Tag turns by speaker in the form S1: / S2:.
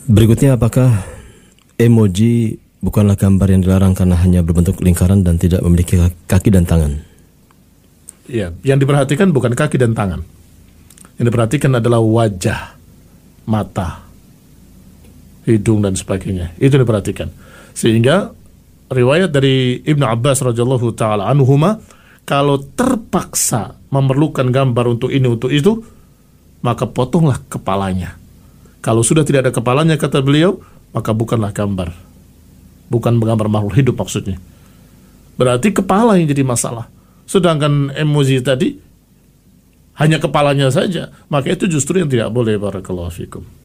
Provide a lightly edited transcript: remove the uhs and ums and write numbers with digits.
S1: Berikutnya, apakah emoji bukanlah gambar yang dilarang karena hanya berbentuk lingkaran dan tidak memiliki kaki dan tangan?
S2: Ya, yang diperhatikan bukan kaki dan tangan. Yang diperhatikan adalah wajah, mata, hidung dan sebagainya. Itu yang diperhatikan. Sehingga riwayat dari Ibnu Abbas radhiyallahu taala anhuma, kalau terpaksa memerlukan gambar untuk ini untuk itu, maka potonglah kepalanya. Kalau sudah tidak ada kepalanya, kata beliau, maka bukanlah gambar. Bukan gambar makhluk hidup maksudnya. Berarti kepala yang jadi masalah. Sedangkan emoji tadi hanya kepalanya saja, maka itu justru yang tidak boleh. Barakallahu fikum.